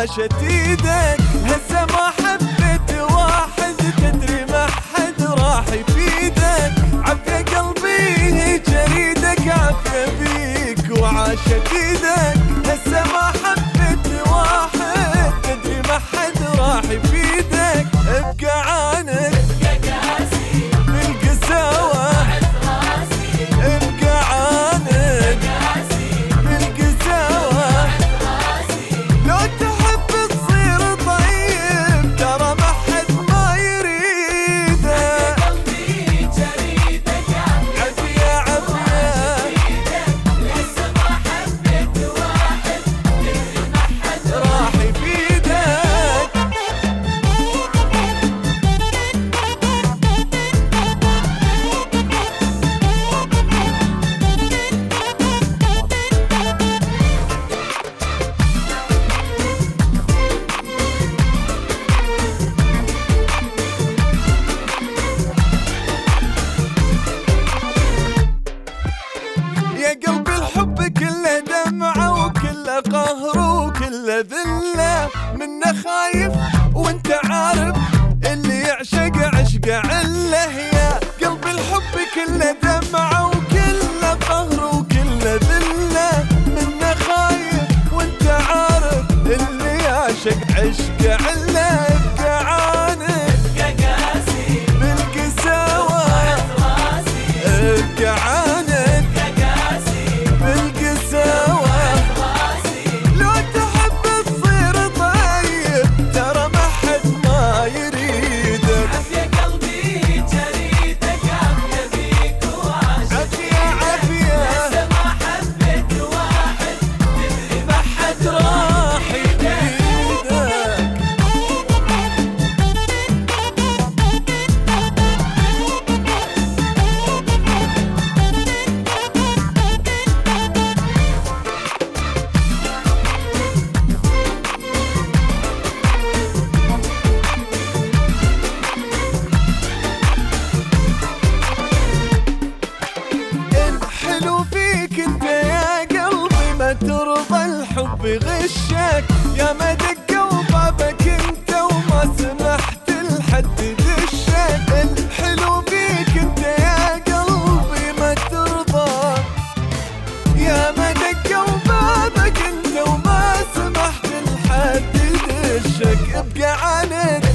وعاشت ايدك. هسه ما حبيت واحد تدري ما حد راح يفيدك. عافية قلبي جريدك عافية بيك وعاشت ايدك. هسه ما حبيت واحد تدري ما حد راح يفيدك. ابقى عانك بالقساوة، ابقى عانك بالقساوة. لو تحب تصير طيب ترى ما حد ما يريدك. قلبي جريدك عافية عافية لسه ما حبيت واحد تدري ما حد راح يفيدك. يا قلبي الحب كله دمعة وكله قهر وكله ذلة. منه خايف وانت عارف اللي يعشق عشق عله. يا قلبي الحب كله دمعة وكله قهر وكله ذلة. منه خايف وانت عارف اللي يعشق عشق عله. ابقى عانك قاسي بالقساوة، راسي ابقى عانك بالقساوة. لو تحب تصير طيب ترى ما حد ما يريدك. عافية قلبي جريدك عافية بيك وعاشت عافية عافية لسه ما حبيت واحد تدري ما حد راح يفيدك. الحلو فيك انت يا قلبي ما ترضى الحب غشك. يا ما دقوا بابك انت وما سمحت لحد دشك. الحلو فيك انت يا قلبي ما ترضى. يا ما دقوا بابك انت وما سمحت لحد دشك. ابقى عانك